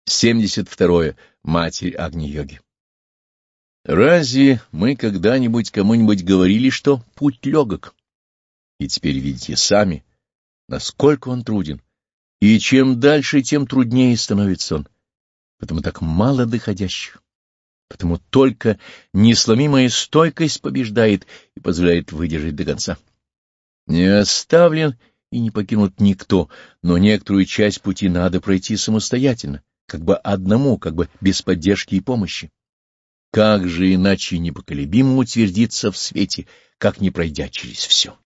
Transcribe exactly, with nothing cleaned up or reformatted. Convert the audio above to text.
семьдесят второе. Матерь Агни-йоги. Разве мы когда-нибудь кому-нибудь говорили, что путь легок? И теперь видите сами, насколько он труден. И чем дальше, тем труднее становится он. Потому так мало доходящих. Потому только несломимая стойкость побеждает и позволяет выдержать до конца. Не оставлен и не покинут никто, но некоторую часть пути надо пройти самостоятельно, как бы одному, как бы без поддержки и помощи. Как же иначе непоколебимо утвердиться в свете, как не пройдя через все?